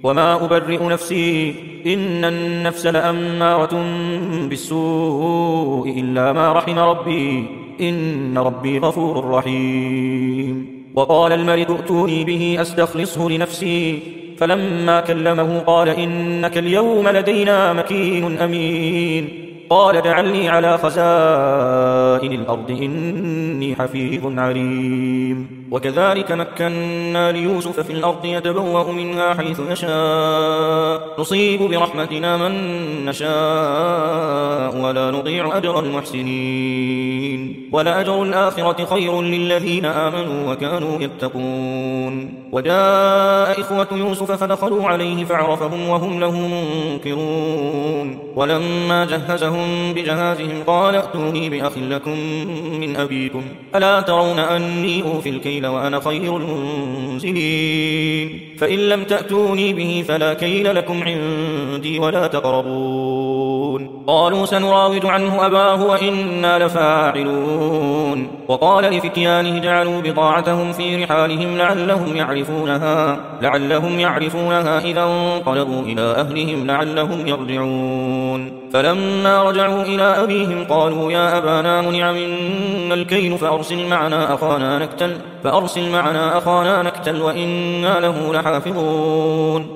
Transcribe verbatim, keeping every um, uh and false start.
وما أبرئ نفسي إن النفس لأمارة بالسوء إلا ما رحم ربي إن ربي غفور رحيم. وقال الملك ائتوني به أستخلصه لنفسي فلما كلمه قال إنك اليوم لدينا مكين أمين. قال اجعلني على خزائن الأرض إني حفيظ عليم. وكذلك مكنا ليوسف في الأرض يتبوأ منها حيث يشاء نصيب برحمتنا من نشاء ولا نضيع أجر المحسنين ولأجر الآخرة خير للذين آمنوا وكانوا يتقون. وجاء إخوة يوسف فدخلوا عليه فعرفهم وهم له منكرون. ولما جهزهم بجهازهم قال ائتوني بأخ لكم من أبيكم ألا ترون أني أوفي الكيل وأنا خير المنزلين فإن لم تأتوني به فلا كيل لكم عندي ولا تقربون. قالوا سنراود عنه أباه وإنا لفاعلون. وقال لفتيانه جعلوا بضاعتهم في رحالهم لعلهم يعرفونها لعلهم يعرفونها إذا انقلبوا إلى أهلهم لعلهم يرجعون. فلما رجعوا إلى أبيهم قالوا يا أبانا منع منا الكيل فأرسل معنا أخانا نكتل فأرسل معنا أخانا نكتل وإنا له لحافظون.